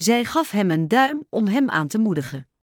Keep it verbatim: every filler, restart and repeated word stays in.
Zij gaf hem een duim om hem aan te moedigen.